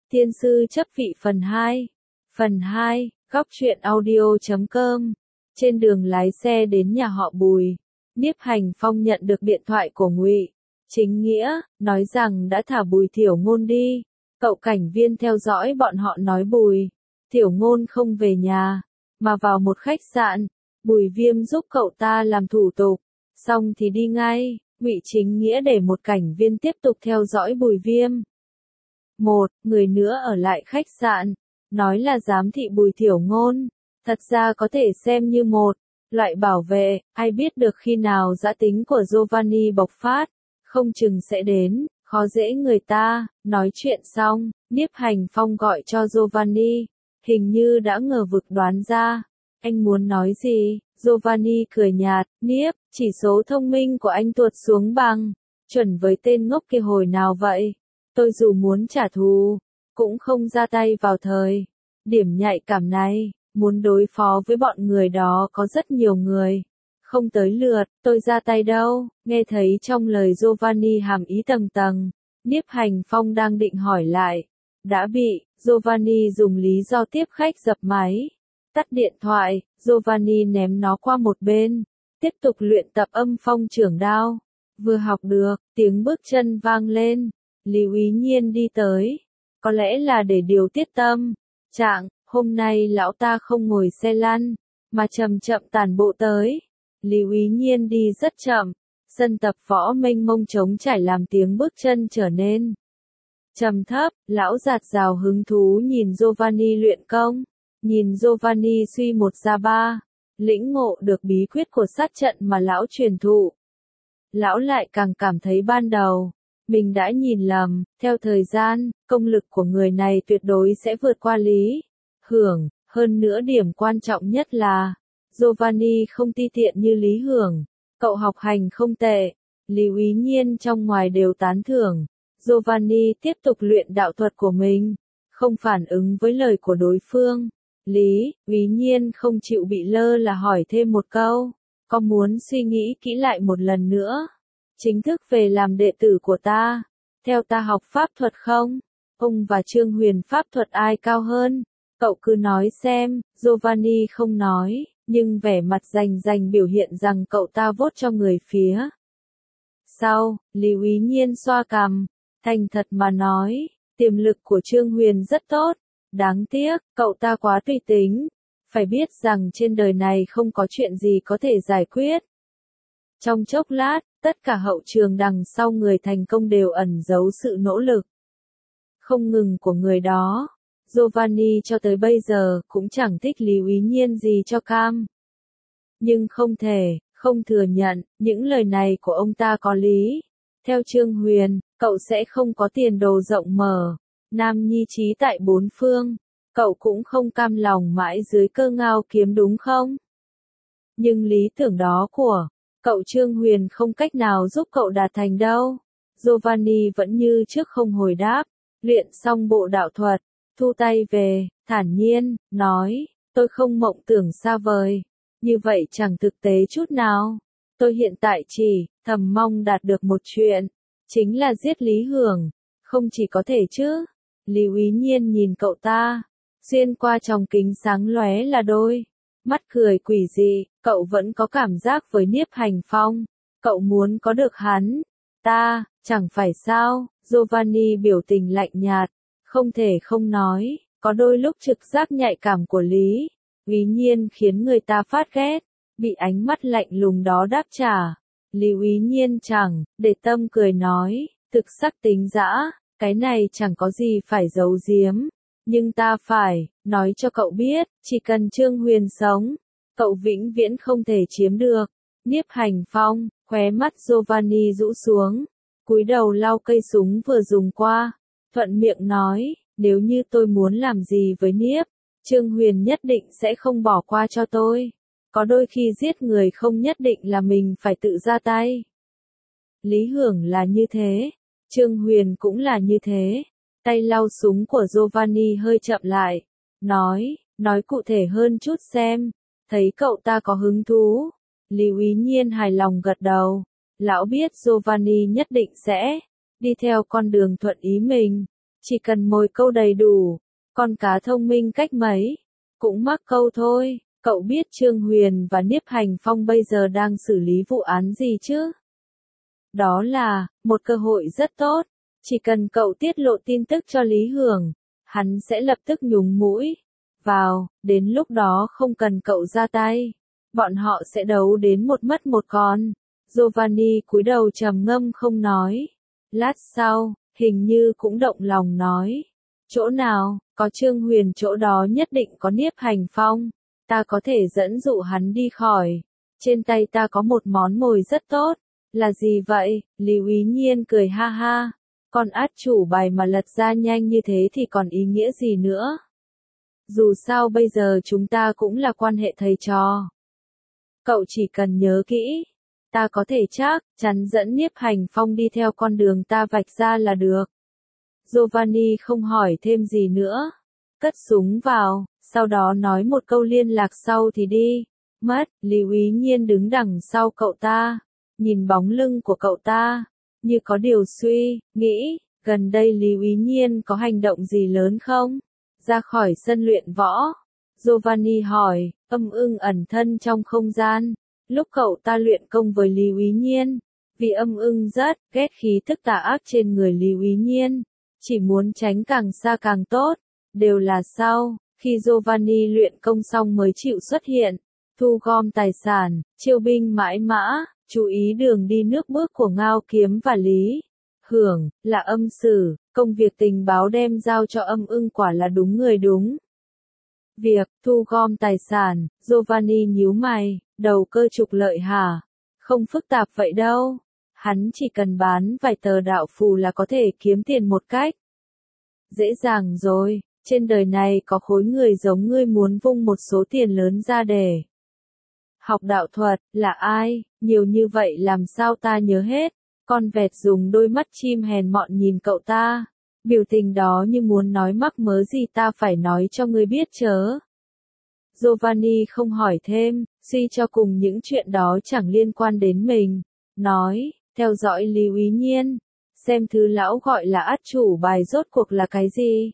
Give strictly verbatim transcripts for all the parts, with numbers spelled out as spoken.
Tiên sư chấp vị phần hai. Phần hai, góc truyện audio chấm com. Trên đường lái xe đến nhà họ Bùi, Nhiếp Hành Phong nhận được điện thoại của Ngụy Chính Nghĩa, nói rằng đã thả Bùi Thiểu Ngôn đi. Cậu cảnh viên theo dõi bọn họ nói Bùi Thiểu Ngôn không về nhà, mà vào một khách sạn. Bùi Viêm giúp cậu ta làm thủ tục, xong thì đi ngay. Ngụy Chính Nghĩa để một cảnh viên tiếp tục theo dõi Bùi Viêm. Một người nữa ở lại khách sạn, nói là giám thị Bùi Thiểu Ngôn, thật ra có thể xem như một loại bảo vệ, ai biết được khi nào dã tính của Giovanni bộc phát, không chừng sẽ đến, khó dễ người ta. Nói chuyện xong, Nhiếp Hành Phong gọi cho Giovanni, hình như đã ngờ vực đoán ra. Anh muốn nói gì? Giovanni cười nhạt, Nhiếp, chỉ số thông minh của anh tuột xuống bằng chuẩn với tên ngốc kia hồi nào vậy? Tôi dù muốn trả thù, cũng không ra tay vào thời điểm nhạy cảm này. Muốn đối phó với bọn người đó có rất nhiều người, không tới lượt tôi ra tay đâu. Nghe thấy trong lời Giovanni hàm ý tầng tầng, Nhiếp Hành Phong đang định hỏi lại, đã bị Giovanni dùng lý do tiếp khách dập máy. Tắt điện thoại, Giovanni ném nó qua một bên, tiếp tục luyện tập âm phong chưởng đao. Vừa học được, tiếng bước chân vang lên, Lưu Ý Nhiên đi tới, có lẽ là để điều tiết tâm trạng. Hôm nay lão ta không ngồi xe lăn, mà chậm chậm tản bộ tới. Lưu Ý Nhiên đi rất chậm, sân tập võ mênh mông trống trải làm tiếng bước chân trở nên trầm thấp. Lão giạt rào hứng thú nhìn Giovanni luyện công, nhìn Giovanni suy một ra ba, lĩnh ngộ được bí quyết của sát trận mà lão truyền thụ. Lão lại càng cảm thấy ban đầu mình đã nhìn lầm. Theo thời gian, công lực của người này tuyệt đối sẽ vượt qua Lý Hưởng. Hơn nữa điểm quan trọng nhất là Giovanni không ti tiện như Lý Hưởng. Cậu học hành không tệ. Lưu Ý Nhiên trong ngoài đều tán thưởng. Giovanni tiếp tục luyện đạo thuật của mình, không phản ứng với lời của đối phương. Lý Ý Nhiên không chịu bị lơ là hỏi thêm một câu, có muốn suy nghĩ kỹ lại một lần nữa, chính thức về làm đệ tử của ta, theo ta học pháp thuật không? Ông và Trương Huyền pháp thuật ai cao hơn? Cậu cứ nói xem. Giovanni không nói, nhưng vẻ mặt rành rành biểu hiện rằng cậu ta vote cho người phía sau. Lưu Ý Nhiên xoa cằm, thành thật mà nói, tiềm lực của Trương Huyền rất tốt, đáng tiếc, cậu ta quá tùy tính. Phải biết rằng trên đời này không có chuyện gì có thể giải quyết trong chốc lát. Tất cả hậu trường đằng sau người thành công đều ẩn giấu sự nỗ lực không ngừng của người đó. Giovanni cho tới bây giờ cũng chẳng thích Lưu Ý Nhiên gì cho cam. Nhưng không thể không thừa nhận, những lời này của ông ta có lý. Theo Trương Huyền, cậu sẽ không có tiền đồ rộng mở, nam nhi trí tại bốn phương. Cậu cũng không cam lòng mãi dưới cơ ngao kiếm đúng không? Nhưng lý tưởng đó của cậu Trương Huyền không cách nào giúp cậu đạt thành đâu. Giovanni vẫn như trước không hồi đáp. Luyện xong bộ đạo thuật, thu tay về, thản nhiên nói, tôi không mộng tưởng xa vời, như vậy chẳng thực tế chút nào. Tôi hiện tại chỉ thầm mong đạt được một chuyện, chính là giết Lý Hưởng. Không chỉ có thể chứ? Lưu Ý Nhiên nhìn cậu ta, xuyên qua tròng kính sáng lóe là đôi mắt cười quỷ dị. Cậu vẫn có cảm giác với Nhiếp Hành Phong, cậu muốn có được hắn. Ta, chẳng phải sao? Giovanni biểu tình lạnh nhạt, không thể không nói, có đôi lúc trực giác nhạy cảm của Lý Ý Nhiên khiến người ta phát ghét. Bị ánh mắt lạnh lùng đó đáp trả, Lưu Ý Nhiên chẳng để tâm cười nói, thực sắc tính dã, cái này chẳng có gì phải giấu giếm. Nhưng ta phải nói cho cậu biết, chỉ cần Trương Huyền sống, cậu vĩnh viễn không thể chiếm được. Nhiếp Hành Phong, khóe mắt Giovanni rũ xuống, cúi đầu lau cây súng vừa dùng qua, thuận miệng nói, nếu như tôi muốn làm gì với Nhiếp, Trương Huyền nhất định sẽ không bỏ qua cho tôi. Có đôi khi giết người không nhất định là mình phải tự ra tay. Lý Hưởng là như thế, Trương Huyền cũng là như thế. Tay lau súng của Giovanni hơi chậm lại, nói, nói cụ thể hơn chút xem. Thấy cậu ta có hứng thú, Lưu Ý Nhiên hài lòng gật đầu. Lão biết Giovanni nhất định sẽ đi theo con đường thuận ý mình, Chỉ cần mồi câu đầy đủ, con cá thông minh cách mấy, cũng mắc câu thôi. Cậu biết Trương Huyền và Niếp Hành Phong bây giờ đang xử lý vụ án gì chứ? Đó là, một cơ hội rất tốt. Chỉ cần cậu tiết lộ tin tức cho Lý Hưởng, hắn sẽ lập tức nhúng mũi vào, đến lúc đó không cần cậu ra tay. Bọn họ sẽ đấu đến một mất một con. Giovanni cúi đầu trầm ngâm không nói. Lát sau, hình như cũng động lòng nói. Chỗ nào, có Trương Huyền chỗ đó nhất định có Niếp Hành Phong. Ta có thể dẫn dụ hắn đi khỏi. Trên tay ta có một món mồi rất tốt. Là gì vậy? Lý Úy Nhiên cười ha ha. Con át chủ bài mà lật ra nhanh như thế thì còn ý nghĩa gì nữa? Dù sao bây giờ chúng ta cũng là quan hệ thầy trò. Cậu chỉ cần nhớ kỹ. Ta có thể chắc chắn dẫn Niếp Hành Phong đi theo con đường ta vạch ra là được. Giovanni không hỏi thêm gì nữa. Cất súng vào, sau đó nói một câu liên lạc sau thì đi. Mất, Lý Úy Nhiên đứng đằng sau cậu ta. Nhìn bóng lưng của cậu ta, như có điều suy, nghĩ, gần đây Lý Úy Nhiên có hành động gì lớn không? Ra khỏi sân luyện võ. Giovanni hỏi, Âm Ưng ẩn thân trong không gian. Lúc cậu ta luyện công với Lý Úy Nhiên, vì Âm Ưng rất ghét khí tức tà ác trên người Lý Úy Nhiên, chỉ muốn tránh càng xa càng tốt, đều là sau, khi Giovanni luyện công xong mới chịu xuất hiện, thu gom tài sản, chiêu binh mãi mã, chú ý đường đi nước bước của Ngao Kiếm và Lý Hưởng, là âm sử, công việc tình báo đem giao cho Âm Ưng quả là đúng người đúng. Việc thu gom tài sản, Giovanni nhíu mày, đầu cơ trục lợi hả? Không phức tạp vậy đâu. Hắn chỉ cần bán vài tờ đạo phù là có thể kiếm tiền một cách dễ dàng rồi. Trên đời này có khối người giống ngươi muốn vung một số tiền lớn ra để học đạo thuật, là ai? Nhiều như vậy làm sao ta nhớ hết? Con vẹt dùng đôi mắt chim hèn mọn nhìn cậu ta. Biểu tình đó như muốn nói mắc mớ gì ta phải nói cho ngươi biết chớ. Giovanni không hỏi thêm, suy cho cùng những chuyện đó chẳng liên quan đến mình. Nói, theo dõi Lý Úy Nhiên, xem thứ lão gọi là át chủ bài rốt cuộc là cái gì.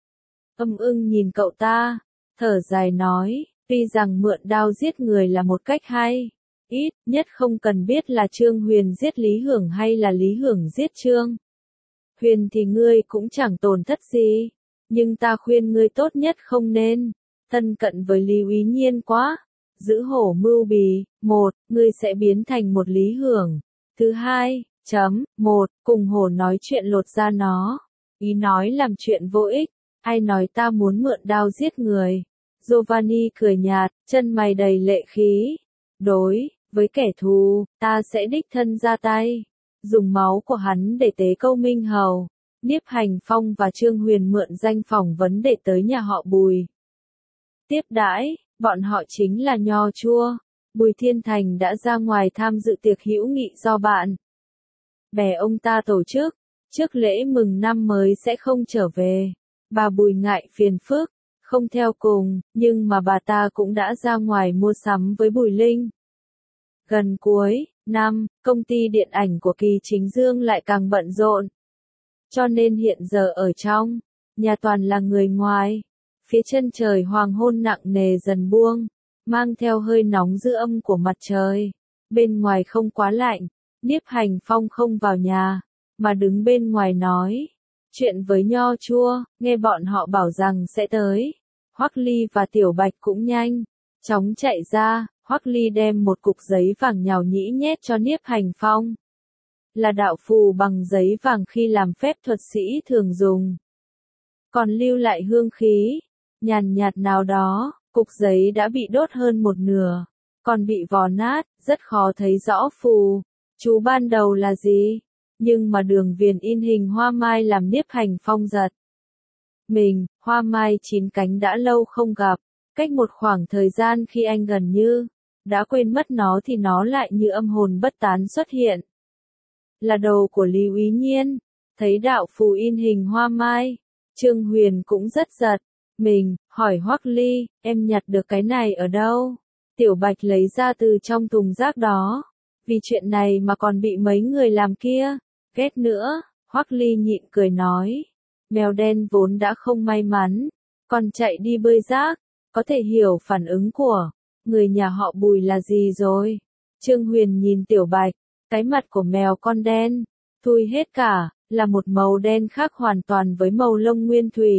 Âm Ưng nhìn cậu ta, thở dài nói, tuy rằng mượn đao giết người là một cách hay, ít nhất không cần biết là Trương Huyền giết Lý Hưởng hay là Lý Hưởng giết Trương Huyền thì ngươi cũng chẳng tổn thất gì, nhưng ta khuyên ngươi tốt nhất không nên thân cận với Lý Úy Nhiên quá. Giữ hổ mưu bì, một, ngươi sẽ biến thành một Lý Hưởng. Thứ hai, chấm, một, cùng hổ nói chuyện lột da nó. Ý nói làm chuyện vô ích, ai nói ta muốn mượn đao giết người. Giovanni cười nhạt, chân mày đầy lệ khí. Đối với kẻ thù, ta sẽ đích thân ra tay, dùng máu của hắn để tế câu Minh Hầu. Niếp Hành Phong và Trương Huyền mượn danh phỏng vấn để tới nhà họ Bùi tiếp đãi, bọn họ chính là Nho Chua. Bùi Thiên Thành đã ra ngoài tham dự tiệc hữu nghị do bạn bè ông ta tổ chức, trước lễ mừng năm mới sẽ không trở về. Bà Bùi ngại phiền phức, không theo cùng, nhưng mà bà ta cũng đã ra ngoài mua sắm với Bùi Linh. Gần cuối năm, công ty điện ảnh của Kỳ Chính Dương lại càng bận rộn. Cho nên hiện giờ ở trong nhà toàn là người ngoài. Phía chân trời hoàng hôn nặng nề dần buông, mang theo hơi nóng dư âm của mặt trời. Bên ngoài không quá lạnh, Niếp Hành Phong không vào nhà, mà đứng bên ngoài nói chuyện với Nho Chua, nghe bọn họ bảo rằng sẽ tới. Hoắc Ly và Tiểu Bạch cũng nhanh chóng chạy ra. Hoắc Ly đem một cục giấy vàng nhào nhĩ nhét cho Niếp Hành Phong. Là đạo phù bằng giấy vàng khi làm phép thuật sĩ thường dùng. Còn lưu lại hương khí nhàn nhạt nào đó, cục giấy đã bị đốt hơn một nửa, còn bị vò nát, rất khó thấy rõ phù chú ban đầu là gì. Nhưng mà đường viền in hình hoa mai làm Niếp Hành Phong giật mình. Hoa mai chín cánh đã lâu không gặp, cách một khoảng thời gian khi anh gần như đã quên mất nó thì nó lại như âm hồn bất tán xuất hiện. Là đồ của Lý Úy Nhiên. Thấy đạo phù in hình hoa mai, Trương Huyền cũng rất giật mình, hỏi Hoắc Ly, em nhặt được cái này ở đâu? Tiểu Bạch lấy ra từ trong thùng rác đó. Vì chuyện này mà còn bị mấy người làm kia ghét nữa. Hoắc Ly nhịn cười nói, Mèo đen vốn đã không may mắn, còn chạy đi bơi rác, có thể hiểu phản ứng của người nhà họ Bùi là gì rồi. Trương Huyền nhìn Tiểu Bạch, cái mặt của mèo con đen, thui hết cả, là một màu đen khác hoàn toàn với màu lông nguyên thủy.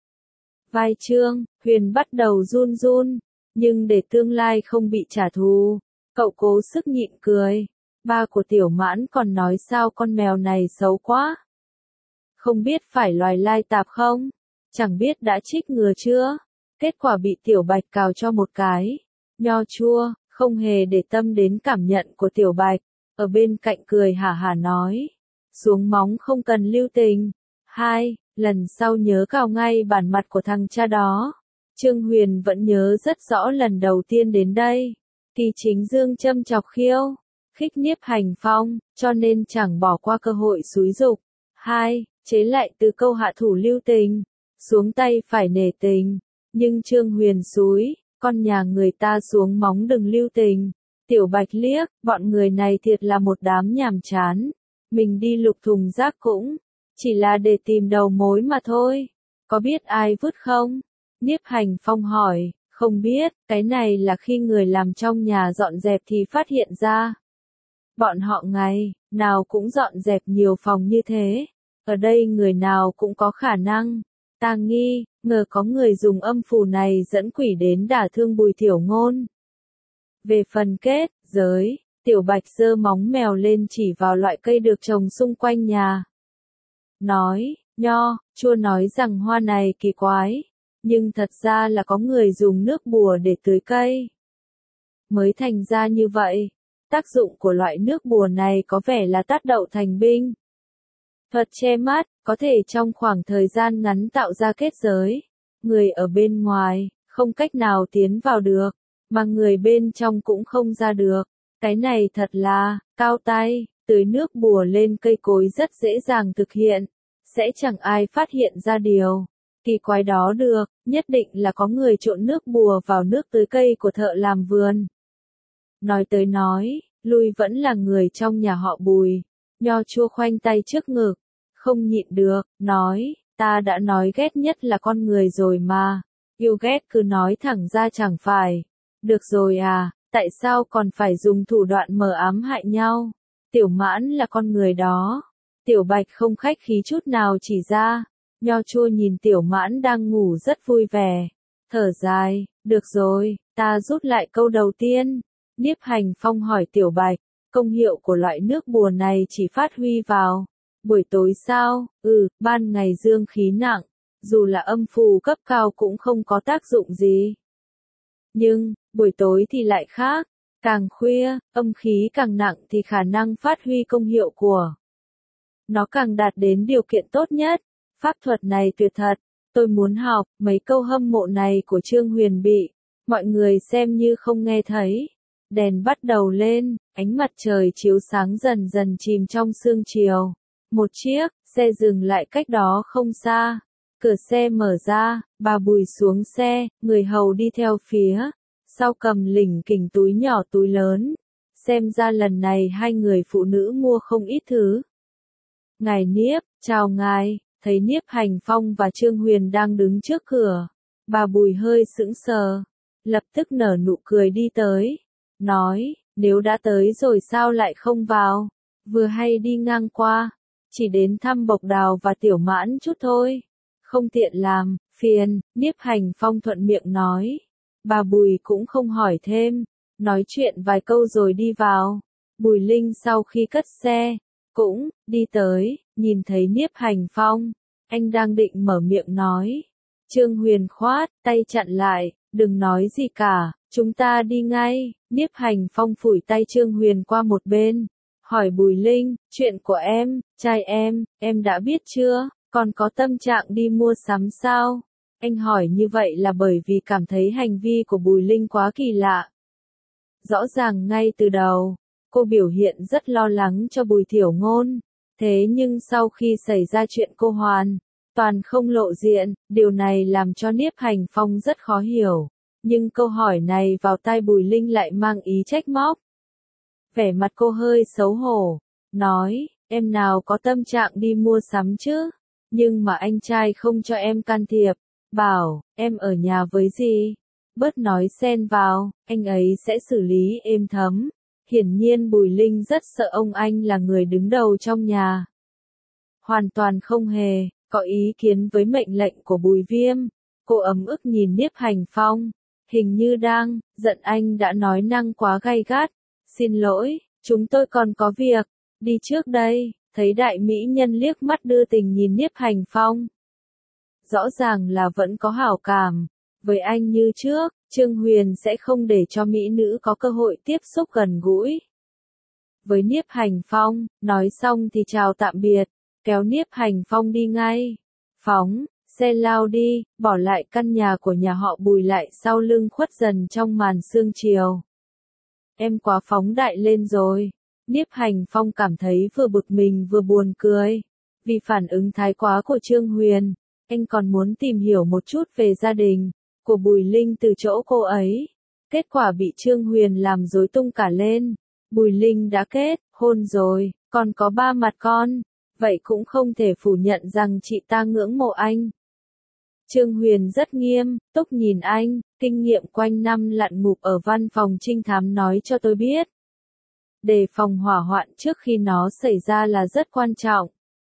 Vai Trương Huyền bắt đầu run run, nhưng để tương lai không bị trả thù, cậu cố sức nhịn cười. Ba của Tiểu Mãn còn nói sao con mèo này xấu quá. Không biết phải loài lai tạp không? Chẳng biết đã trích ngừa chưa? Kết quả bị Tiểu Bạch cào cho một cái. Nho chua, không hề để tâm đến cảm nhận của Tiểu Bạch. Ở bên cạnh cười hả hả nói. Xuống móng không cần lưu tình. Hai, lần sau nhớ cào ngay bản mặt của thằng cha đó. Trương Huyền vẫn nhớ rất rõ lần đầu tiên đến đây. Kỳ Chính Dương châm chọc khiêu khích Niếp Hành Phong, cho nên chẳng bỏ qua cơ hội xúi giục. Hai, chế lại từ câu hạ thủ lưu tình, xuống tay phải nể tình. Nhưng Trương Huyền xúi, con nhà người ta xuống móng đừng lưu tình. Tiểu Bạch liếc, bọn người này thiệt là một đám nhàm chán. Mình đi lục thùng rác cũng chỉ là để tìm đầu mối mà thôi. Có biết ai vứt không? Niếp Hành Phong hỏi. Không biết, cái này là khi người làm trong nhà dọn dẹp thì phát hiện ra. Bọn họ ngày nào cũng dọn dẹp nhiều phòng như thế. Ở đây người nào cũng có khả năng. Ta nghi, ngờ có người dùng âm phù này dẫn quỷ đến đả thương Bùi Tiểu Ngôn. Về phần kết, giới, Tiểu Bạch giơ móng mèo lên chỉ vào loại cây được trồng xung quanh nhà. Nói, Nho, chua nói rằng hoa này kỳ quái. Nhưng thật ra là có người dùng nước bùa để tưới cây. Mới thành ra như vậy. Tác dụng của loại nước bùa này có vẻ là tác đậu thành binh. Thuật che mắt, có thể trong khoảng thời gian ngắn tạo ra kết giới. Người ở bên ngoài, không cách nào tiến vào được, mà người bên trong cũng không ra được. Cái này thật là, cao tay, tưới nước bùa lên cây cối rất dễ dàng thực hiện. Sẽ chẳng ai phát hiện ra điều kỳ quái đó được, nhất định là có người trộn nước bùa vào nước tưới cây của thợ làm vườn. Nói tới nói, lui vẫn là người trong nhà họ Bùi. Nho chua khoanh tay trước ngực, không nhịn được, nói, ta đã nói ghét nhất là con người rồi mà. Yêu ghét cứ nói thẳng ra chẳng phải. Được rồi à, tại sao còn phải dùng thủ đoạn mờ ám hại nhau? Tiểu Mãn là con người đó. Tiểu Bạch không khách khí chút nào chỉ ra. Nho chua nhìn Tiểu Mãn đang ngủ rất vui vẻ. Thở dài, được rồi, ta rút lại câu đầu tiên. Niếp Hành Phong hỏi Tiểu Bạch, công hiệu của loại nước bùa này chỉ phát huy vào buổi tối sao? Ừ, ban ngày dương khí nặng, dù là âm phù cấp cao cũng không có tác dụng gì. Nhưng, buổi tối thì lại khác, càng khuya, âm khí càng nặng thì khả năng phát huy công hiệu của nó càng đạt đến điều kiện tốt nhất. Pháp thuật này tuyệt thật, tôi muốn học. Mấy câu hâm mộ này của Trương Huyền bị mọi người xem như không nghe thấy. Đèn bắt đầu lên, ánh mặt trời chiếu sáng dần dần chìm trong sương chiều. Một chiếc xe dừng lại cách đó không xa. Cửa xe mở ra, bà Bùi xuống xe, người hầu đi theo phía sau cầm lỉnh kỉnh túi nhỏ túi lớn. Xem ra lần này hai người phụ nữ mua không ít thứ. Ngài Niếp, chào ngài. Thấy Niếp Hành Phong và Trương Huyền đang đứng trước cửa. Bà Bùi hơi sững sờ. Lập tức nở nụ cười đi tới. Nói, nếu đã tới rồi sao lại không vào? Vừa hay đi ngang qua. Chỉ đến thăm Bộc Đào và Tiểu Mãn chút thôi. Không tiện làm, phiền, Niếp Hành Phong thuận miệng nói. Bà Bùi cũng không hỏi thêm. Nói chuyện vài câu rồi đi vào. Bùi Linh sau khi cất xe, cũng đi tới, nhìn thấy Niếp Hành Phong. Anh đang định mở miệng nói. Trương Huyền khoát tay chặn lại, đừng nói gì cả, chúng ta đi ngay. Niếp Hành Phong phủi tay Trương Huyền qua một bên. Hỏi Bùi Linh, chuyện của em, trai em, em đã biết chưa, còn có tâm trạng đi mua sắm sao? Anh hỏi như vậy là bởi vì cảm thấy hành vi của Bùi Linh quá kỳ lạ. Rõ ràng ngay từ đầu, cô biểu hiện rất lo lắng cho Bùi Tiểu Ngôn. Thế nhưng sau khi xảy ra chuyện cô hoàn toàn không lộ diện, điều này làm cho Niếp Hành Phong rất khó hiểu. Nhưng câu hỏi này vào tai Bùi Linh lại mang ý trách móc. Vẻ mặt cô hơi xấu hổ, nói, em nào có tâm trạng đi mua sắm chứ? Nhưng mà anh trai không cho em can thiệp, bảo, em ở nhà với gì? Bớt nói xen vào, anh ấy sẽ xử lý êm thấm. Hiển nhiên Bùi Linh rất sợ ông anh là người đứng đầu trong nhà. Hoàn toàn không hề có ý kiến với mệnh lệnh của Bùi Viêm. Cô ấm ức nhìn Niếp Hành Phong, hình như đang giận anh đã nói năng quá gay gắt. Xin lỗi, chúng tôi còn có việc, đi trước đây. Thấy đại mỹ nhân liếc mắt đưa tình nhìn Niếp Hành Phong. Rõ ràng là vẫn có hảo cảm với anh như trước, Trương Huyền sẽ không để cho mỹ nữ có cơ hội tiếp xúc gần gũi với Niếp Hành Phong. Nói xong thì chào tạm biệt, kéo Niếp Hành Phong đi ngay. Phóng xe lao đi, bỏ lại căn nhà của nhà họ Bùi lại sau lưng khuất dần trong màn sương chiều. Em quá phóng đại lên rồi. Niếp Hành Phong cảm thấy vừa bực mình vừa buồn cười. Vì phản ứng thái quá của Trương Huyền, anh còn muốn tìm hiểu một chút về gia đình của Bùi Linh từ chỗ cô ấy. Kết quả bị Trương Huyền làm rối tung cả lên. Bùi Linh đã kết hôn rồi, còn có ba mặt con. Vậy cũng không thể phủ nhận rằng chị ta ngưỡng mộ anh. Trương Huyền rất nghiêm túc nhìn anh, kinh nghiệm quanh năm lặn ngụp ở văn phòng trinh thám nói cho tôi biết. Đề phòng hỏa hoạn trước khi nó xảy ra là rất quan trọng.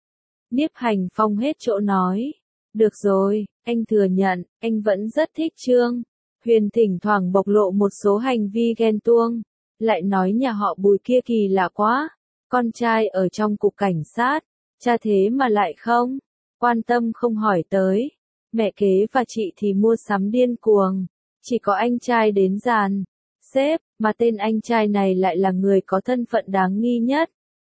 Niếp Hành Phong hết chỗ nói. Được rồi, anh thừa nhận, anh vẫn rất thích Trương Huyền, thỉnh thoảng bộc lộ một số hành vi ghen tuông. Lại nói nhà họ Bùi kia kỳ lạ quá. Con trai ở trong cục cảnh sát, cha thế mà lại không quan tâm không hỏi tới. Mẹ kế và chị thì mua sắm điên cuồng. Chỉ có anh trai đến dàn xếp, mà tên anh trai này lại là người có thân phận đáng nghi nhất.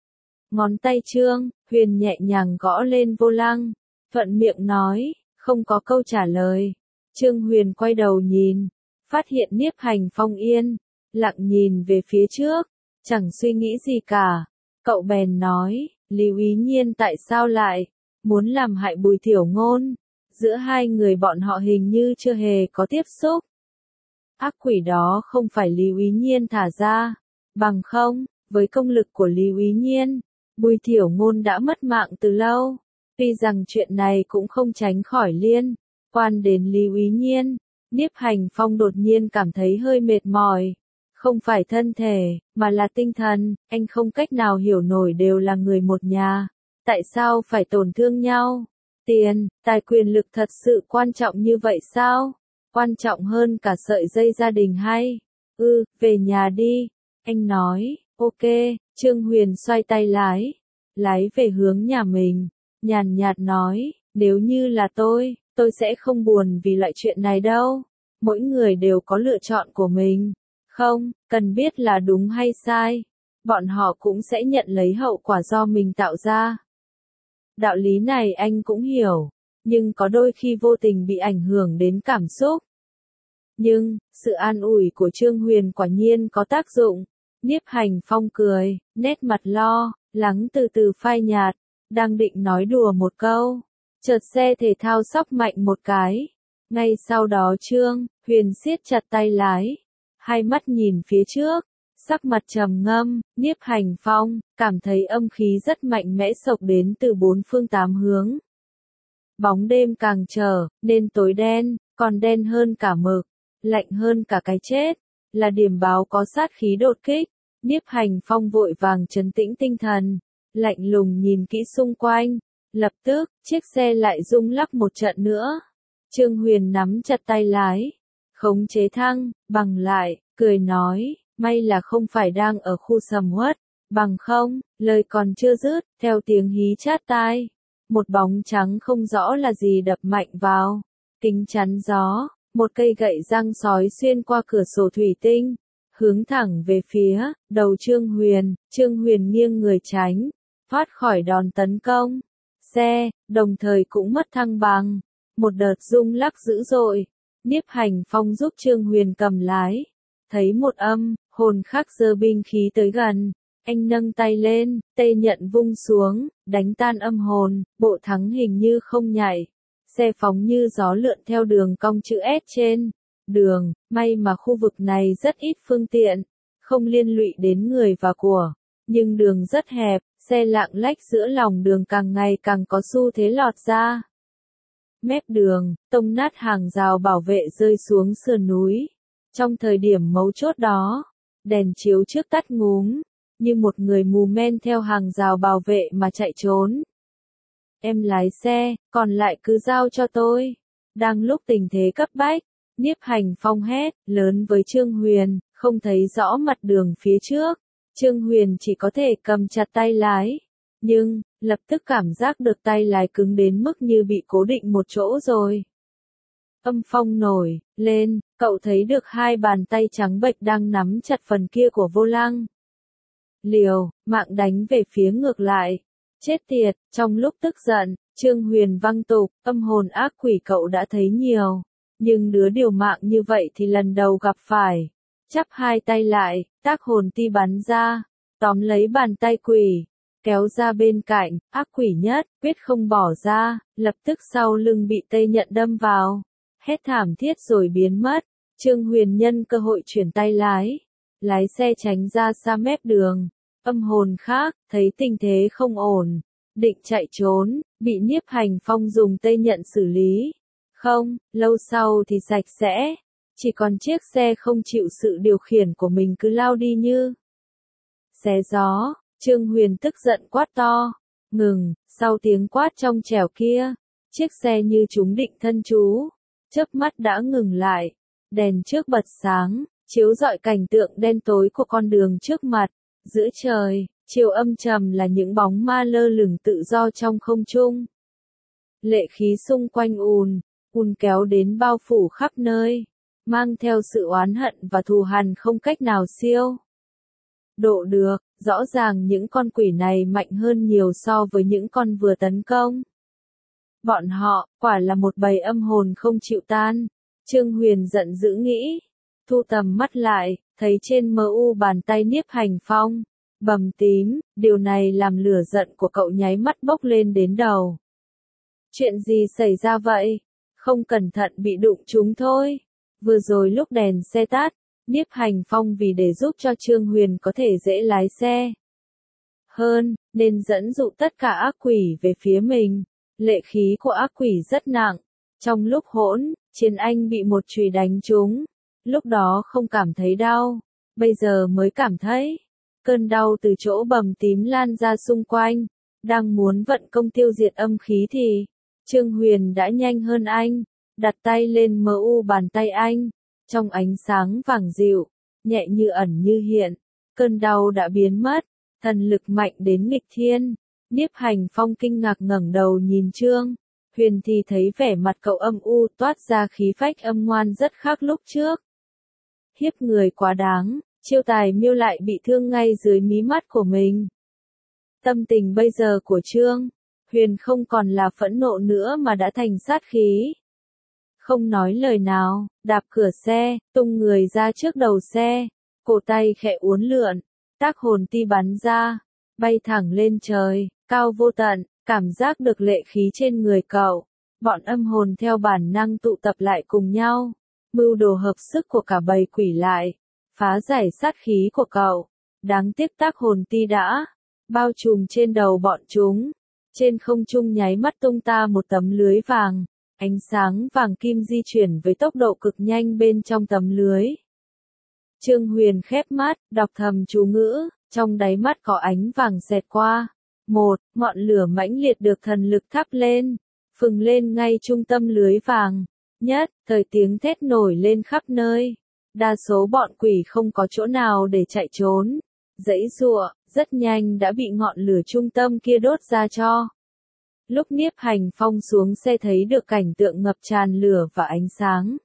Ngón tay Trương Huyền nhẹ nhàng gõ lên vô lăng, thuận miệng nói, không có câu trả lời. Trương Huyền quay đầu nhìn, phát hiện Niếp Hành Phong yên lặng nhìn về phía trước, chẳng suy nghĩ gì cả. Cậu bèn nói, Lưu Ý Nhiên tại sao lại muốn làm hại Bùi Tiểu Ngôn? Giữa hai người bọn họ hình như chưa hề có tiếp xúc. Ác quỷ đó không phải Lưu Ý Nhiên thả ra, bằng không, với công lực của Lưu Ý Nhiên, Bùi Tiểu Ngôn đã mất mạng từ lâu. Tuy rằng chuyện này cũng không tránh khỏi liên quan đến Lưu Ý Nhiên, Niếp Hành Phong đột nhiên cảm thấy hơi mệt mỏi. Không phải thân thể, mà là tinh thần, anh không cách nào hiểu nổi đều là người một nhà. Tại sao phải tổn thương nhau? Tiền, tài quyền lực thật sự quan trọng như vậy sao? Quan trọng hơn cả sợi dây gia đình hay? Ừ, về nhà đi. Anh nói, ok. Trương Huyền xoay tay lái. Lái về hướng nhà mình. Nhàn nhạt nói, nếu như là tôi, tôi sẽ không buồn vì loại chuyện này đâu. Mỗi người đều có lựa chọn của mình. Không, cần biết là đúng hay sai. Bọn họ cũng sẽ nhận lấy hậu quả do mình tạo ra. Đạo lý này anh cũng hiểu, nhưng có đôi khi vô tình bị ảnh hưởng đến cảm xúc. Nhưng, sự an ủi của Trương Huyền quả nhiên có tác dụng. Niếp Hành Phong cười, nét mặt lo lắng từ từ phai nhạt, đang định nói đùa một câu. Chợt xe thể thao xóc mạnh một cái. Ngay sau đó Trương Huyền siết chặt tay lái, hai mắt nhìn phía trước, sắc mặt trầm ngâm. Niếp Hành Phong cảm thấy âm khí rất mạnh mẽ xộc đến từ bốn phương tám hướng. Bóng đêm càng trở nên tối đen, còn đen hơn cả mực, lạnh hơn cả cái chết, là điểm báo có sát khí đột kích. Niếp Hành Phong vội vàng trấn tĩnh tinh thần, lạnh lùng nhìn kỹ xung quanh. Lập tức, chiếc xe lại rung lắc một trận nữa. Trương Huyền nắm chặt tay lái, khống chế thăng bằng lại, cười nói, may là không phải đang ở khu sầm uất, bằng không, lời còn chưa dứt, theo tiếng hí chát tai, một bóng trắng không rõ là gì đập mạnh vào kính chắn gió, một cây gậy răng sói xuyên qua cửa sổ thủy tinh, hướng thẳng về phía đầu Trương Huyền. Trương Huyền nghiêng người tránh, thoát khỏi đòn tấn công. Xe, đồng thời cũng mất thăng bằng, một đợt rung lắc dữ dội. Niếp Hành Phong giúp Trương Huyền cầm lái, thấy một âm hồn khác giơ binh khí tới gần, anh nâng tay lên, tê nhận vung xuống, đánh tan âm hồn. Bộ Thắng hình như không nhảy, xe phóng như gió lượn theo đường cong chữ S trên đường. May mà khu vực này rất ít phương tiện, không liên lụy đến người và của, nhưng đường rất hẹp, xe lạng lách giữa lòng đường càng ngày càng có xu thế lọt ra. Mép đường, tông nát hàng rào bảo vệ rơi xuống sườn núi. Trong thời điểm mấu chốt đó, đèn chiếu trước tắt ngúm, như một người mù men theo hàng rào bảo vệ mà chạy trốn. Em lái xe, còn lại cứ giao cho tôi. Đang lúc tình thế cấp bách, Nhiếp Hành Phong hét lớn với Trương Huyền, không thấy rõ mặt đường phía trước. Trương Huyền chỉ có thể cầm chặt tay lái, nhưng lập tức cảm giác được tay lái cứng đến mức như bị cố định một chỗ rồi. Âm phong nổi lên, cậu thấy được hai bàn tay trắng bệch đang nắm chặt phần kia của vô lăng. Liều mạng đánh về phía ngược lại. Chết tiệt, trong lúc tức giận, Trương Huyền văng tục, âm hồn ác quỷ cậu đã thấy nhiều, nhưng đứa điều mạng như vậy thì lần đầu gặp phải. Chắp hai tay lại, tác hồn ti bắn ra, tóm lấy bàn tay quỷ, kéo ra bên cạnh, ác quỷ nhất, quyết không bỏ ra, lập tức sau lưng bị tây nhận đâm vào, hét thảm thiết rồi biến mất. Trương Huyền nhân cơ hội chuyển tay lái, lái xe tránh ra xa mép đường. Âm hồn khác, thấy tình thế không ổn, định chạy trốn, bị Nhiếp Hành Phong dùng tây nhận xử lý. Không, lâu sau thì sạch sẽ, chỉ còn chiếc xe không chịu sự điều khiển của mình cứ lao đi như xé gió. Trương Huyền tức giận quát to, ngừng. Sau tiếng quát trong trẻo kia, chiếc xe như trúng định thân chú, chớp mắt đã ngừng lại, đèn trước bật sáng, chiếu rọi cảnh tượng đen tối của con đường trước mặt. Giữa trời, chiều âm trầm là những bóng ma lơ lửng tự do trong không trung. Lệ khí xung quanh ùn, ùn kéo đến bao phủ khắp nơi, mang theo sự oán hận và thù hằn không cách nào siêu độ được. Rõ ràng những con quỷ này mạnh hơn nhiều so với những con vừa tấn công. Bọn họ, quả là một bầy âm hồn không chịu tan. Trương Huyền giận dữ nghĩ, thu tầm mắt lại, thấy trên mờ u bàn tay Nhiếp Hành Phong bầm tím, điều này làm lửa giận của cậu nháy mắt bốc lên đến đầu. Chuyện gì xảy ra vậy? Không cẩn thận bị đụng chúng thôi. Vừa rồi lúc đèn xe tắt, Nhiếp Hành Phong vì để giúp cho Trương Huyền có thể dễ lái xe hơn, nên dẫn dụ tất cả ác quỷ về phía mình. Lệ khí của ác quỷ rất nặng. Trong lúc hỗn chiến anh bị một chùy đánh trúng. Lúc đó không cảm thấy đau, bây giờ mới cảm thấy. Cơn đau từ chỗ bầm tím lan ra xung quanh. Đang muốn vận công tiêu diệt âm khí thì Trương Huyền đã nhanh hơn anh, đặt tay lên mờ u bàn tay anh. Trong ánh sáng vàng dịu, nhẹ như ẩn như hiện, cơn đau đã biến mất, thần lực mạnh đến nghịch thiên. Nhiếp Hành Phong kinh ngạc ngẩng đầu nhìn Trương Huyền thì thấy vẻ mặt cậu âm u, toát ra khí phách âm ngoan rất khác lúc trước. Hiếp người quá đáng, chiêu tài miêu lại bị thương ngay dưới mí mắt của mình. Tâm tình bây giờ của Trương Huyền không còn là phẫn nộ nữa mà đã thành sát khí. Không nói lời nào, đạp cửa xe, tung người ra trước đầu xe, cổ tay khẽ uốn lượn, tác hồn ti bắn ra, bay thẳng lên trời, cao vô tận, cảm giác được lệ khí trên người cậu. Bọn âm hồn theo bản năng tụ tập lại cùng nhau, mưu đồ hợp sức của cả bầy quỷ lại, phá giải sát khí của cậu. Đáng tiếc tác hồn ti đã bao trùm trên đầu bọn chúng. Trên không trung nháy mắt tung ta một tấm lưới vàng. Ánh sáng vàng kim di chuyển với tốc độ cực nhanh bên trong tấm lưới. Trương Huyền khép mắt, đọc thầm chú ngữ, trong đáy mắt có ánh vàng xẹt qua. Một, ngọn lửa mãnh liệt được thần lực thắp lên, phừng lên ngay trung tâm lưới vàng. Nhất, thời tiếng thét nổi lên khắp nơi. Đa số bọn quỷ không có chỗ nào để chạy trốn. Giãy giụa, rất nhanh đã bị ngọn lửa trung tâm kia đốt ra cho. Lúc Nhiếp Hành Phong xuống xe thấy được cảnh tượng ngập tràn lửa và ánh sáng.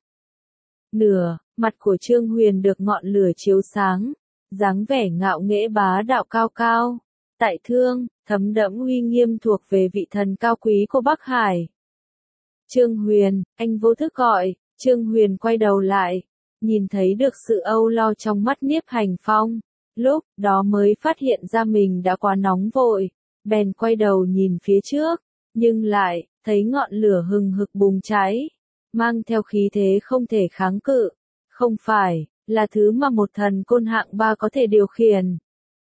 Nửa, mặt của Trương Huyền được ngọn lửa chiếu sáng, dáng vẻ ngạo nghễ bá đạo cao cao, tại thương, thấm đẫm uy nghiêm thuộc về vị thần cao quý của Bắc Hải. Trương Huyền, anh vô thức gọi. Trương Huyền quay đầu lại, nhìn thấy được sự âu lo trong mắt Nhiếp Hành Phong, lúc đó mới phát hiện ra mình đã quá nóng vội, bèn quay đầu nhìn phía trước. Nhưng lại, thấy ngọn lửa hừng hực bùng cháy, mang theo khí thế không thể kháng cự, không phải là thứ mà một thần côn hạng ba có thể điều khiển.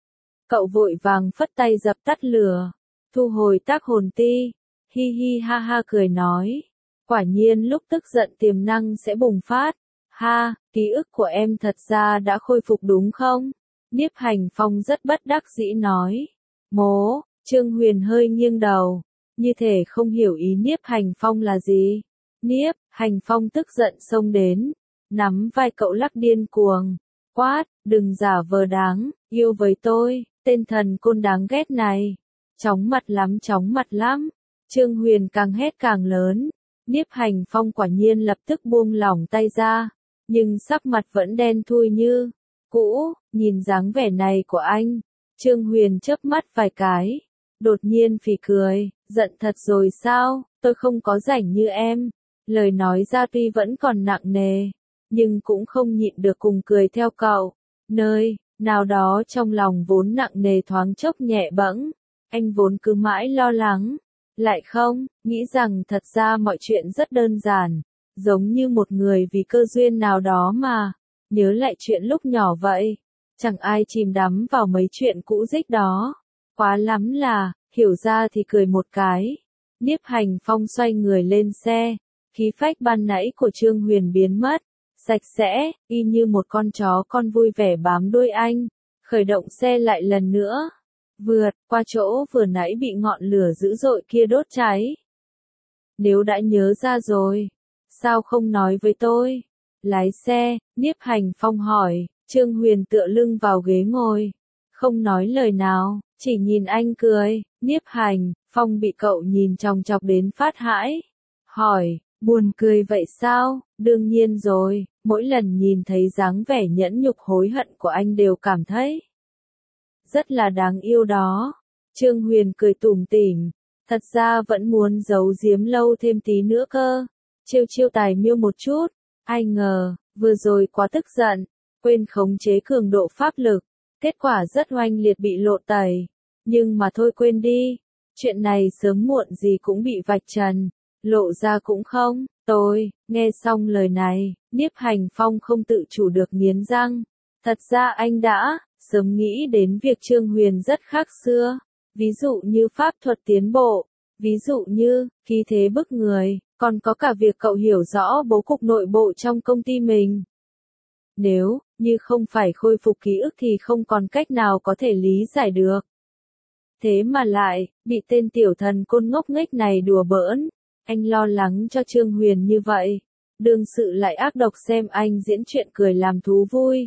Cậu vội vàng phất tay dập tắt lửa, thu hồi tác hồn ti, hi hi ha ha cười nói. Quả nhiên lúc tức giận tiềm năng sẽ bùng phát. Ha, ký ức của em thật ra đã khôi phục đúng không? Nhiếp Hành Phong rất bất đắc dĩ nói. Mố, Trương Huyền hơi nghiêng đầu, như thể không hiểu ý Nhiếp Hành Phong là gì. Nhiếp Hành Phong tức giận xông đến, nắm vai cậu lắc điên cuồng, quát, đừng giả vờ đáng, yêu với tôi, tên thần côn đáng ghét này. Chóng mặt lắm chóng mặt lắm, Trương Huyền càng hét càng lớn. Nhiếp Hành Phong quả nhiên lập tức buông lỏng tay ra, nhưng sắc mặt vẫn đen thui như cũ, nhìn dáng vẻ này của anh. Trương Huyền chớp mắt vài cái, đột nhiên phì cười, giận thật rồi sao, tôi không có rảnh như em. Lời nói ra tuy vẫn còn nặng nề, nhưng cũng không nhịn được cùng cười theo cậu. Nơi nào đó trong lòng vốn nặng nề thoáng chốc nhẹ bẫng, anh vốn cứ mãi lo lắng, lại không, nghĩ rằng thật ra mọi chuyện rất đơn giản, giống như một người vì cơ duyên nào đó mà, nhớ lại chuyện lúc nhỏ vậy, chẳng ai chìm đắm vào mấy chuyện cũ dích đó, quá lắm là, hiểu ra thì cười một cái. Nhiếp Hành Phong xoay người lên xe, khí phách ban nãy của Trương Huyền biến mất, sạch sẽ, y như một con chó con vui vẻ bám đuôi anh, khởi động xe lại lần nữa. Vượt qua chỗ vừa nãy bị ngọn lửa dữ dội kia đốt cháy. Nếu đã nhớ ra rồi, sao không nói với tôi? Lái xe, Nhiếp Hành Phong hỏi. Trương Huyền tựa lưng vào ghế ngồi, không nói lời nào, chỉ nhìn anh cười. Nhiếp Hành Phong bị cậu nhìn chòng chọc đến phát hãi, hỏi, buồn cười vậy sao? Đương nhiên rồi, mỗi lần nhìn thấy dáng vẻ nhẫn nhục hối hận của anh đều cảm thấy rất là đáng yêu đó. Trương Huyền cười tủm tỉm, thật ra vẫn muốn giấu giếm lâu thêm tí nữa cơ, trêu chiêu tài miêu một chút, ai ngờ, vừa rồi quá tức giận, quên khống chế cường độ pháp lực, kết quả rất oanh liệt bị lộ tẩy, nhưng mà thôi quên đi, chuyện này sớm muộn gì cũng bị vạch trần, lộ ra cũng không, tôi, nghe xong lời này, Nhiếp Hành Phong không tự chủ được nghiến răng, thật ra anh đã sớm nghĩ đến việc Trương Huyền rất khác xưa, ví dụ như pháp thuật tiến bộ, ví dụ như khí thế bức người, còn có cả việc cậu hiểu rõ bố cục nội bộ trong công ty mình. Nếu như không phải khôi phục ký ức thì không còn cách nào có thể lý giải được. Thế mà lại bị tên tiểu thần côn ngốc nghếch này đùa bỡn, anh lo lắng cho Trương Huyền như vậy, đương sự lại ác độc xem anh diễn chuyện cười làm thú vui.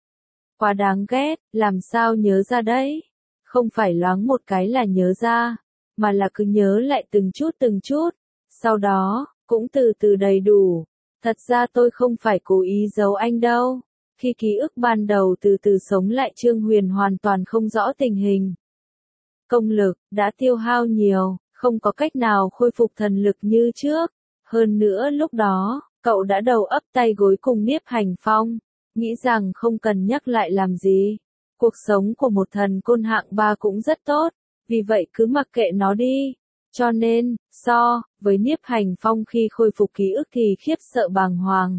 Quá đáng ghét, làm sao nhớ ra đấy? Không phải loáng một cái là nhớ ra, mà là cứ nhớ lại từng chút từng chút, sau đó, cũng từ từ đầy đủ. Thật ra tôi không phải cố ý giấu anh đâu. Khi ký ức ban đầu từ từ sống lại Trương Huyền hoàn toàn không rõ tình hình. Công lực, đã tiêu hao nhiều, không có cách nào khôi phục thần lực như trước. Hơn nữa lúc đó, cậu đã đầu ấp tay gối cùng Nhiếp Hành Phong. Nghĩ rằng không cần nhắc lại làm gì. Cuộc sống của một thần côn hạng ba cũng rất tốt, vì vậy cứ mặc kệ nó đi. Cho nên, so với Nhiếp Hành Phong khi khôi phục ký ức thì khiếp sợ bàng hoàng.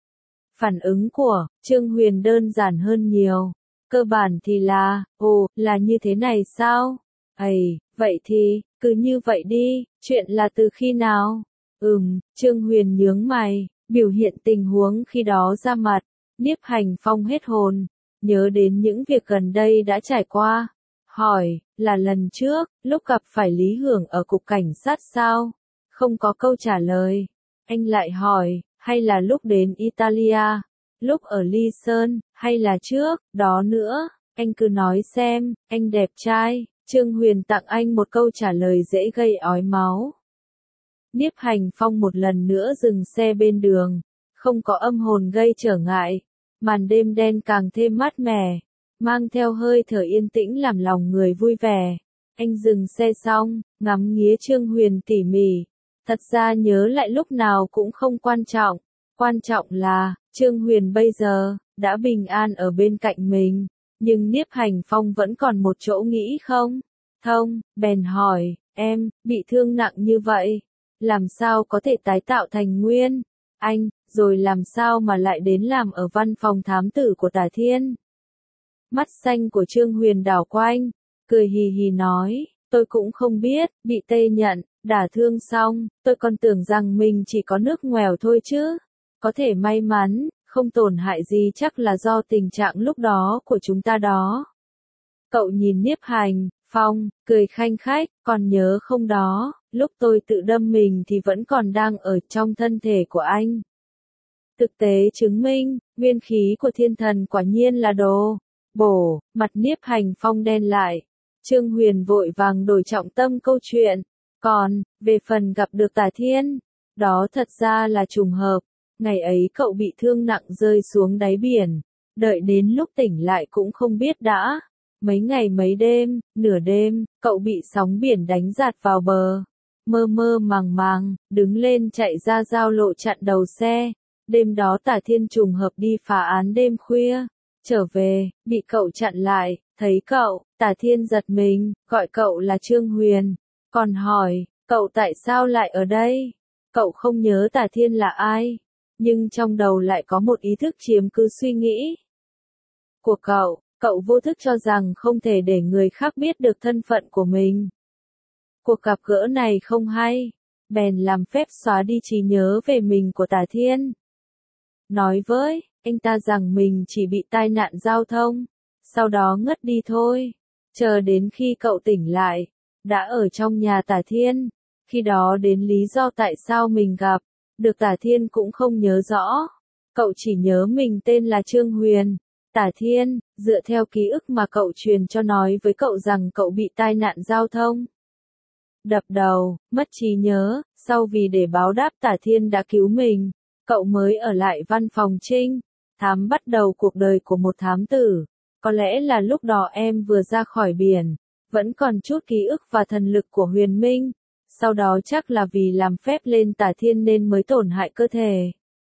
Phản ứng của Trương Huyền đơn giản hơn nhiều. Cơ bản thì là, ồ, là như thế này sao? Ây, vậy thì, cứ như vậy đi, chuyện là từ khi nào? Ừm, Trương Huyền nhướng mày, biểu hiện tình huống khi đó ra mặt. Nhiếp Hành Phong hết hồn, nhớ đến những việc gần đây đã trải qua. Hỏi, là lần trước, lúc gặp phải Lý Hưởng ở cục cảnh sát sao? Không có câu trả lời. Anh lại hỏi, hay là lúc đến Italia? Lúc ở Ly Sơn, hay là trước, đó nữa? Anh cứ nói xem, anh đẹp trai. Trương Huyền tặng anh một câu trả lời dễ gây ói máu. Nhiếp Hành Phong một lần nữa dừng xe bên đường. Không có âm hồn gây trở ngại. Màn đêm đen càng thêm mát mẻ, mang theo hơi thở yên tĩnh làm lòng người vui vẻ. Anh dừng xe xong, ngắm nghía Trương Huyền tỉ mỉ. Thật ra nhớ lại lúc nào cũng không quan trọng. Quan trọng là, Trương Huyền bây giờ, đã bình an ở bên cạnh mình. Nhưng Nhiếp Hành Phong vẫn còn một chỗ nghĩ không thông, bèn hỏi, em, bị thương nặng như vậy, làm sao có thể tái tạo thành nguyên? Anh, rồi làm sao mà lại đến làm ở văn phòng thám tử của Tả Thiên? Mắt xanh của Trương Huyền đảo quanh, cười hì hì nói, tôi cũng không biết, bị Tây Nhận, đả thương xong, tôi còn tưởng rằng mình chỉ có nước ngoèo thôi chứ. Có thể may mắn, không tổn hại gì chắc là do tình trạng lúc đó của chúng ta đó. Cậu nhìn Nhiếp Hành Phong, cười khanh khách, còn nhớ không đó, lúc tôi tự đâm mình thì vẫn còn đang ở trong thân thể của anh. Thực tế chứng minh, nguyên khí của thiên thần quả nhiên là đồ bổ, mặt Nhiếp Hành Phong đen lại. Trương Huyền vội vàng đổi trọng tâm câu chuyện, còn, về phần gặp được Tả Thiên, đó thật ra là trùng hợp, ngày ấy cậu bị thương nặng rơi xuống đáy biển, đợi đến lúc tỉnh lại cũng không biết đã. Mấy ngày mấy đêm, nửa đêm, cậu bị sóng biển đánh giạt vào bờ. Mơ mơ màng màng, đứng lên chạy ra giao lộ chặn đầu xe. Đêm đó Tả Thiên trùng hợp đi phá án đêm khuya. Trở về, bị cậu chặn lại, thấy cậu, Tả Thiên giật mình, gọi cậu là Trương Huyền. Còn hỏi, cậu tại sao lại ở đây? Cậu không nhớ Tả Thiên là ai, nhưng trong đầu lại có một ý thức chiếm cứ suy nghĩ của cậu. Cậu vô thức cho rằng không thể để người khác biết được thân phận của mình. Cuộc gặp gỡ này không hay, bèn làm phép xóa đi trí nhớ về mình của Tả Thiên. Nói với anh ta rằng mình chỉ bị tai nạn giao thông, sau đó ngất đi thôi. Chờ đến khi cậu tỉnh lại, đã ở trong nhà Tả Thiên. Khi đó đến lý do tại sao mình gặp được Tả Thiên cũng không nhớ rõ. Cậu chỉ nhớ mình tên là Trương Huyền. Tả Thiên, dựa theo ký ức mà cậu truyền cho nói với cậu rằng cậu bị tai nạn giao thông. Đập đầu, mất trí nhớ, sau vì để báo đáp Tả Thiên đã cứu mình, cậu mới ở lại văn phòng Trinh, thám bắt đầu cuộc đời của một thám tử. Có lẽ là lúc đó em vừa ra khỏi biển, vẫn còn chút ký ức và thần lực của Huyền Minh, sau đó chắc là vì làm phép lên Tả Thiên nên mới tổn hại cơ thể.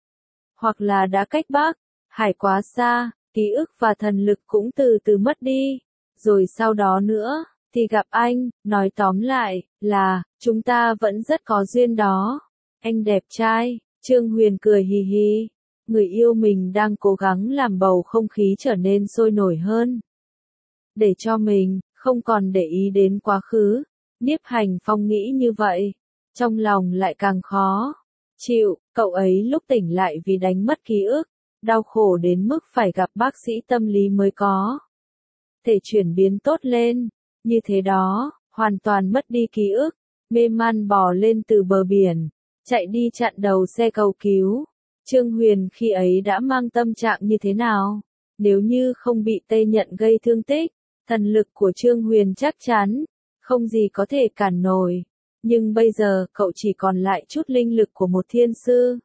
Hoặc là đã cách Bắc Hải quá xa, ký ức và thần lực cũng từ từ mất đi, rồi sau đó nữa, thì gặp anh, nói tóm lại, là, chúng ta vẫn rất có duyên đó. Anh đẹp trai, Trương Huyền cười hì hì, người yêu mình đang cố gắng làm bầu không khí trở nên sôi nổi hơn. Để cho mình, không còn để ý đến quá khứ, Nhiếp Hành Phong nghĩ như vậy, trong lòng lại càng khó chịu, cậu ấy lúc tỉnh lại vì đánh mất ký ức. Đau khổ đến mức phải gặp bác sĩ tâm lý mới có thể chuyển biến tốt lên, như thế đó, hoàn toàn mất đi ký ức, mê man bò lên từ bờ biển, chạy đi chặn đầu xe cầu cứu. Trương Huyền khi ấy đã mang tâm trạng như thế nào? Nếu như không bị Tây Nhận gây thương tích, thần lực của Trương Huyền chắc chắn không gì có thể cản nổi, nhưng bây giờ cậu chỉ còn lại chút linh lực của một thiên sư.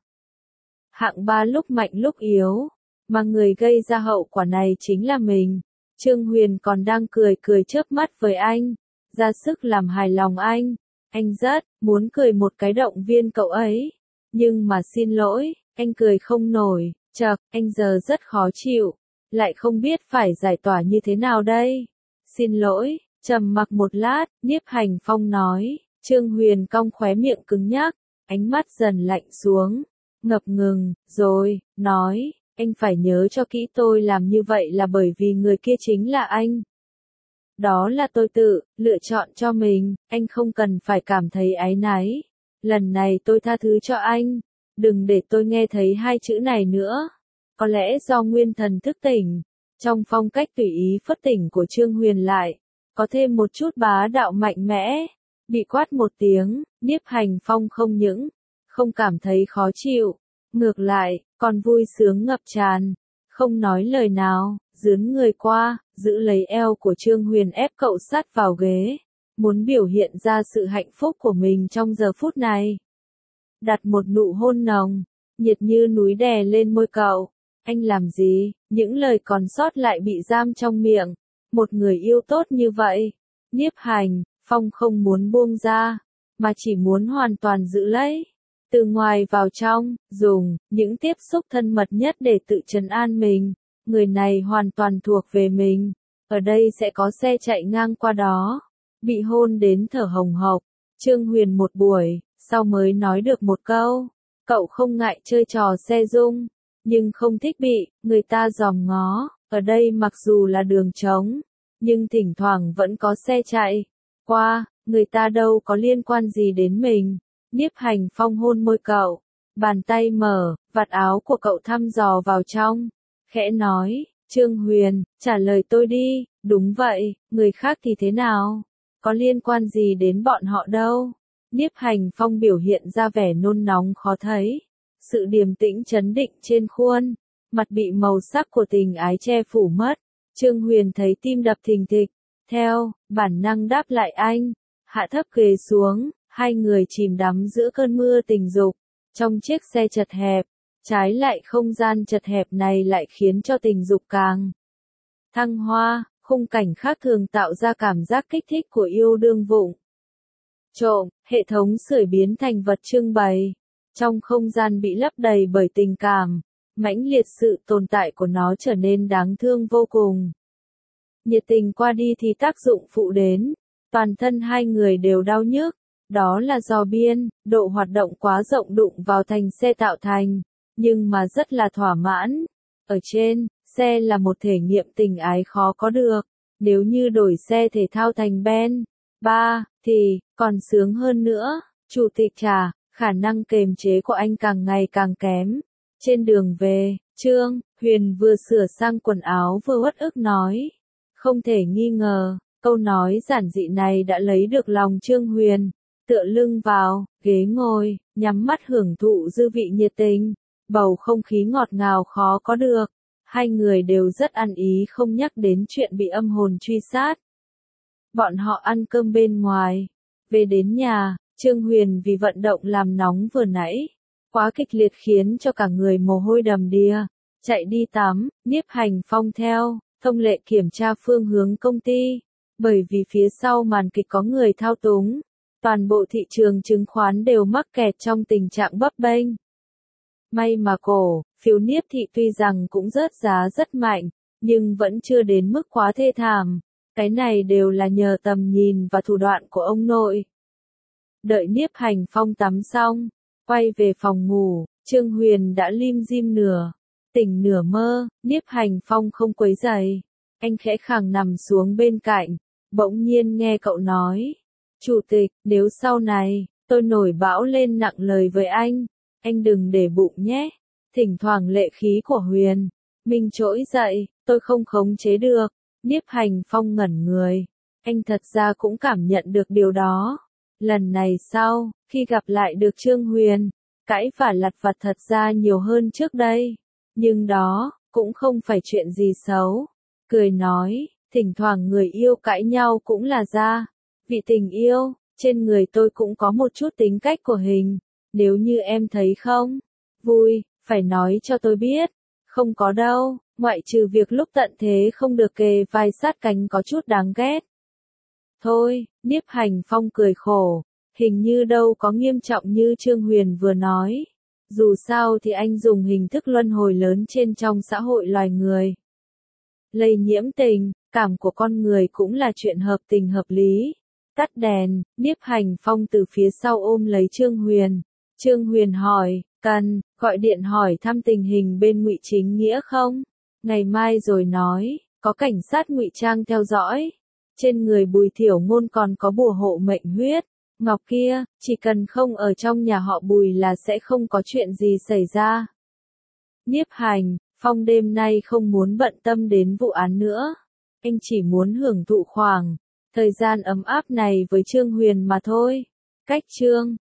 Hạng ba lúc mạnh lúc yếu, mà người gây ra hậu quả này chính là mình. Trương Huyền còn đang cười cười chớp mắt với anh, ra sức làm hài lòng anh. Anh rất muốn cười một cái động viên cậu ấy, nhưng mà xin lỗi, anh cười không nổi. Chậc, anh giờ rất khó chịu, lại không biết phải giải tỏa như thế nào đây. Xin lỗi, trầm mặc một lát, Nhiếp Hành Phong nói. Trương Huyền cong khóe miệng cứng nhắc, ánh mắt dần lạnh xuống. Ngập ngừng, rồi, nói, anh phải nhớ cho kỹ tôi làm như vậy là bởi vì người kia chính là anh. Đó là tôi tự, lựa chọn cho mình, anh không cần phải cảm thấy áy náy. Lần này tôi tha thứ cho anh, đừng để tôi nghe thấy hai chữ này nữa. Có lẽ do nguyên thần thức tỉnh, trong phong cách tùy ý phất tỉnh của Trương Huyền lại, có thêm một chút bá đạo mạnh mẽ. Bị quát một tiếng, Nhiếp Hành Phong không những không cảm thấy khó chịu, ngược lại, còn vui sướng ngập tràn, không nói lời nào, dướn người qua, giữ lấy eo của Trương Huyền ép cậu sát vào ghế, muốn biểu hiện ra sự hạnh phúc của mình trong giờ phút này. Đặt một nụ hôn nồng, nhiệt như núi đè lên môi cậu. Anh làm gì? Những lời còn sót lại bị giam trong miệng. Một người yêu tốt như vậy, Nhiếp Hành Phong không muốn buông ra, mà chỉ muốn hoàn toàn giữ lấy. Từ ngoài vào trong, dùng những tiếp xúc thân mật nhất để tự trấn an mình. Người này hoàn toàn thuộc về mình. Ở đây sẽ có xe chạy ngang qua đó. Bị hôn đến thở hồng hộc. Trương Huyền một buổi, sau mới nói được một câu. Cậu không ngại chơi trò xe rung, nhưng không thích bị người ta dòm ngó. Ở đây mặc dù là đường trống, nhưng thỉnh thoảng vẫn có xe chạy qua, người ta đâu có liên quan gì đến mình. Nhiếp Hành Phong hôn môi cậu, bàn tay mở, vạt áo của cậu thăm dò vào trong, khẽ nói, Trương Huyền, trả lời tôi đi, đúng vậy, người khác thì thế nào? Có liên quan gì đến bọn họ đâu? Nhiếp Hành Phong biểu hiện ra vẻ nôn nóng khó thấy, sự điềm tĩnh trấn định trên khuôn, mặt bị màu sắc của tình ái che phủ mất. Trương Huyền thấy tim đập thình thịch, theo bản năng đáp lại anh, hạ thấp ghế xuống, hai người chìm đắm giữa cơn mưa tình dục, trong chiếc xe chật hẹp, trái lại không gian chật hẹp này lại khiến cho tình dục càng thăng hoa, khung cảnh khác thường tạo ra cảm giác kích thích của yêu đương vụng trộm, hệ thống sưởi biến thành vật trưng bày, trong không gian bị lấp đầy bởi tình cảm, mãnh liệt sự tồn tại của nó trở nên đáng thương vô cùng. Nhiệt tình qua đi thì tác dụng phụ đến, toàn thân hai người đều đau nhức, đó là do biên, độ hoạt động quá rộng đụng vào thành xe tạo thành, nhưng mà rất là thỏa mãn. Ở trên, xe là một thể nghiệm tình ái khó có được, nếu như đổi xe thể thao thành Ben, ba, thì, còn sướng hơn nữa. Chủ tịch Trà, khả năng kềm chế của anh càng ngày càng kém. Trên đường về, Trương Huyền vừa sửa sang quần áo vừa uất ức nói. Không thể nghi ngờ, câu nói giản dị này đã lấy được lòng Trương Huyền, tựa lưng vào, ghế ngồi, nhắm mắt hưởng thụ dư vị nhiệt tình, bầu không khí ngọt ngào khó có được. Hai người đều rất ăn ý không nhắc đến chuyện bị âm hồn truy sát. Bọn họ ăn cơm bên ngoài, về đến nhà, Trương Huyền vì vận động làm nóng vừa nãy, quá kịch liệt khiến cho cả người mồ hôi đầm đìa, chạy đi tắm, Nhiếp Hành Phong theo, thông lệ kiểm tra phương hướng công ty, bởi vì phía sau màn kịch có người thao túng, toàn bộ thị trường chứng khoán đều mắc kẹt trong tình trạng bấp bênh. May mà cổ phiếu Niếp thị tuy rằng cũng rớt giá rất mạnh, nhưng vẫn chưa đến mức quá thê thảm, cái này đều là nhờ tầm nhìn và thủ đoạn của ông nội. Đợi Nhiếp Hành Phong tắm xong, quay về phòng ngủ, Trương Huyền đã lim dim nửa tỉnh nửa mơ, Nhiếp Hành Phong không quấy rầy, anh khẽ khàng nằm xuống bên cạnh, bỗng nhiên nghe cậu nói, Chủ tịch, nếu sau này, tôi nổi bão lên nặng lời với anh, anh đừng để bụng nhé. Thỉnh thoảng lệ khí của Huyền Minh trỗi dậy, tôi không khống chế được. Nhiếp Hành Phong ngẩn người, anh thật ra cũng cảm nhận được điều đó. Lần này sau, khi gặp lại được Trương Huyền, cãi vả lặt vặt thật ra nhiều hơn trước đây, nhưng đó cũng không phải chuyện gì xấu. Cười nói, thỉnh thoảng người yêu cãi nhau cũng là ra vì tình yêu, trên người tôi cũng có một chút tính cách của Hình, nếu như em thấy không vui, phải nói cho tôi biết. Không có đâu, ngoại trừ việc lúc tận thế không được kề vai sát cánh có chút đáng ghét. Thôi, Nhiếp Hành Phong cười khổ, hình như đâu có nghiêm trọng như Trương Huyền vừa nói. Dù sao thì anh dùng hình thức luân hồi lớn trên trong xã hội loài người. Lây nhiễm tình cảm của con người cũng là chuyện hợp tình hợp lý. Tắt đèn, Nhiếp Hành Phong từ phía sau ôm lấy Trương Huyền. Trương Huyền hỏi, cần gọi điện hỏi thăm tình hình bên Ngụy Chính Nghĩa không? Ngày mai rồi nói, có cảnh sát ngụy trang theo dõi. Trên người Bùi Thiểu Ngôn còn có bùa hộ mệnh huyết ngọc kia, chỉ cần không ở trong nhà họ Bùi là sẽ không có chuyện gì xảy ra. Nhiếp Hành Phong đêm nay không muốn bận tâm đến vụ án nữa. Anh chỉ muốn hưởng thụ khoảng thời gian ấm áp này với Trương Huyền mà thôi. Cách Trương